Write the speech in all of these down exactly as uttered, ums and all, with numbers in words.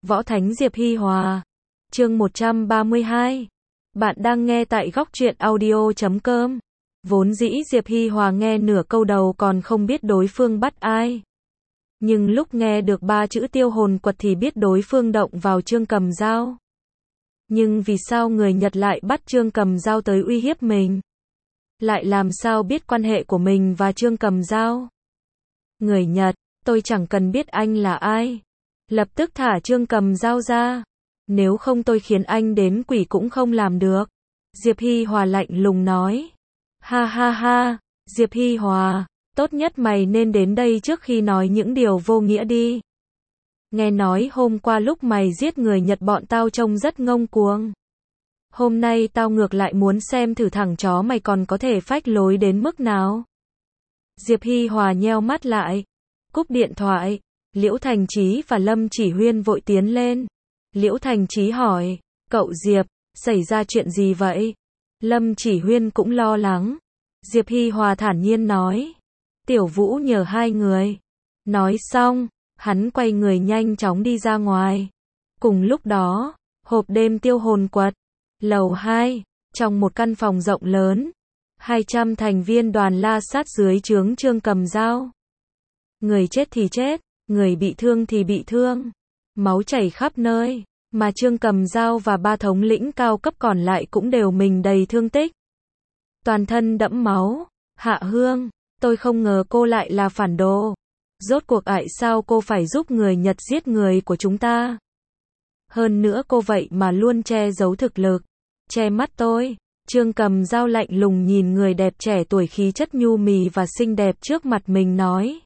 Võ Thánh Diệp Hi Hòa. Chương một trăm ba mươi hai. Bạn đang nghe tại góc truyện audio chấm com. Vốn dĩ Diệp Hi Hòa nghe nửa câu đầu còn không biết đối phương bắt ai. Nhưng lúc nghe được ba chữ tiêu hồn quật thì biết đối phương động vào Trương Cầm Dao. Nhưng vì sao người Nhật lại bắt Trương Cầm Dao tới uy hiếp mình? Lại làm sao biết quan hệ của mình và Trương Cầm Dao? Người Nhật, tôi chẳng cần biết anh là ai. Lập tức thả Trương Cầm Dao ra. Nếu không tôi khiến anh đến quỷ cũng không làm được. Diệp Hi Hòa lạnh lùng nói. Ha ha ha, Diệp Hi Hòa, tốt nhất mày nên đến đây trước khi nói những điều vô nghĩa đi. Nghe nói hôm qua lúc mày giết người Nhật bọn tao trông rất ngông cuồng. Hôm nay tao ngược lại muốn xem thử thằng chó mày còn có thể phách lối đến mức nào. Diệp Hi Hòa nheo mắt lại. Cúp điện thoại. Liễu Thành Chí và Lâm Chỉ Huyên vội tiến lên. Liễu Thành Chí hỏi, cậu Diệp, xảy ra chuyện gì vậy? Lâm Chỉ Huyên cũng lo lắng. Diệp Hi Hòa thản nhiên nói, Tiểu Vũ nhờ hai người. Nói xong, hắn quay người nhanh chóng đi ra ngoài. Cùng lúc đó, hộp đêm tiêu hồn quật, lầu hai, trong một căn phòng rộng lớn, hai trăm thành viên đoàn la sát dưới trướng Trương Cầm Dao. Người chết thì chết, người bị thương thì bị thương. Máu chảy khắp nơi, mà Trương Cầm Dao và ba thống lĩnh cao cấp còn lại cũng đều mình đầy thương tích. Toàn thân đẫm máu. Hạ Hương, tôi không ngờ cô lại là phản đồ. Rốt cuộc tại sao cô phải giúp người Nhật giết người của chúng ta? Hơn nữa cô vậy mà luôn che giấu thực lực, che mắt tôi. Trương Cầm Dao lạnh lùng nhìn người đẹp trẻ tuổi khí chất nhu mì và xinh đẹp trước mặt mình nói.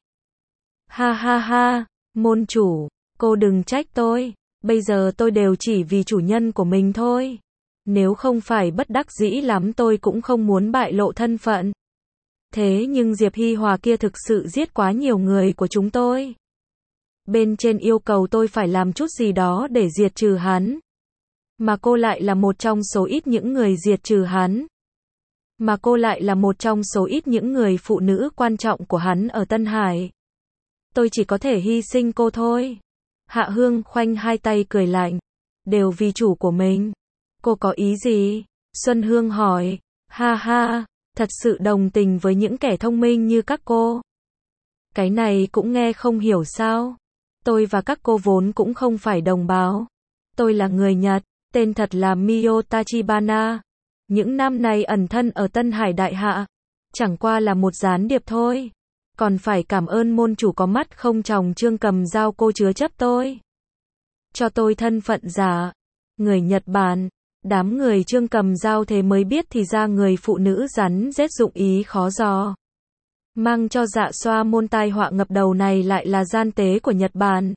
Ha ha ha, môn chủ, cô đừng trách tôi, bây giờ tôi đều chỉ vì chủ nhân của mình thôi. Nếu không phải bất đắc dĩ lắm tôi cũng không muốn bại lộ thân phận. Thế nhưng Diệp Hi Hòa kia thực sự giết quá nhiều người của chúng tôi. Bên trên yêu cầu tôi phải làm chút gì đó để diệt trừ hắn. Mà cô lại là một trong số ít những người diệt trừ hắn. Mà cô lại là một trong số ít những người phụ nữ quan trọng của hắn ở Tân Hải. Tôi chỉ có thể hy sinh cô thôi. Hạ Hương khoanh hai tay cười lạnh. Đều vì chủ của mình. Cô có ý gì? Xuân Hương hỏi. Ha ha, thật sự đồng tình với những kẻ thông minh như các cô. Cái này cũng nghe không hiểu sao? Tôi và các cô vốn cũng không phải đồng bào. Tôi là người Nhật, tên thật là Mio Tachibana. Những năm này ẩn thân ở Tân Hải Đại Hạ. Chẳng qua là một gián điệp thôi. Còn phải cảm ơn môn chủ có mắt không tròng Trương Cầm Dao cô chứa chấp tôi. Cho tôi thân phận giả. Người Nhật Bản. Đám người Trương Cầm Dao thế mới biết thì ra người phụ nữ rắn rết dụng ý khó dò. Mang cho dạ xoa môn tai họa ngập đầu này lại là gian tế của Nhật Bản.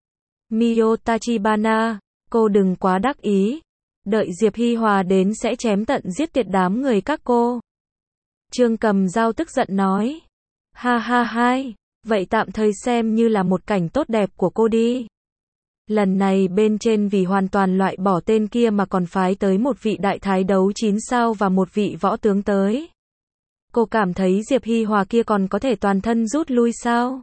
Mio Tachibana, cô đừng quá đắc ý. Đợi Diệp Hi Hòa đến sẽ chém tận giết tiệt đám người các cô. Trương Cầm Dao tức giận nói. Ha ha hai, vậy tạm thời xem như là một cảnh tốt đẹp của cô đi. Lần này bên trên vì hoàn toàn loại bỏ tên kia mà còn phái tới một vị đại thái đấu chín sao và một vị võ tướng tới. Cô cảm thấy Diệp Hi Hòa kia còn có thể toàn thân rút lui sao?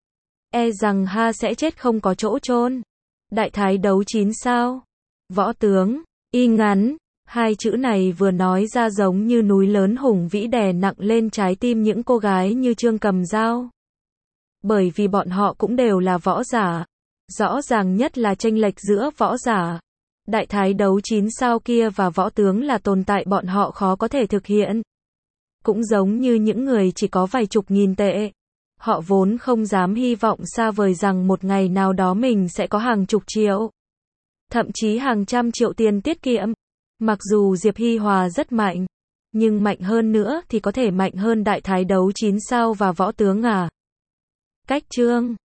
E rằng ha sẽ chết không có chỗ chôn. Đại thái đấu chín sao? Võ tướng, y ngắn. Hai chữ này vừa nói ra giống như núi lớn hùng vĩ đè nặng lên trái tim những cô gái như Trương Cầm Dao. Bởi vì bọn họ cũng đều là võ giả. Rõ ràng nhất là chênh lệch giữa võ giả. Đại thái đấu chín sao kia và võ tướng là tồn tại bọn họ khó có thể thực hiện. Cũng giống như những người chỉ có vài chục nghìn tệ. Họ vốn không dám hy vọng xa vời rằng một ngày nào đó mình sẽ có hàng chục triệu. Thậm chí hàng trăm triệu tiền tiết kiệm. Mặc dù Diệp Hi Hòa rất mạnh. Nhưng mạnh hơn nữa thì có thể mạnh hơn đại thái đấu chín sao và võ tướng à? Cách chương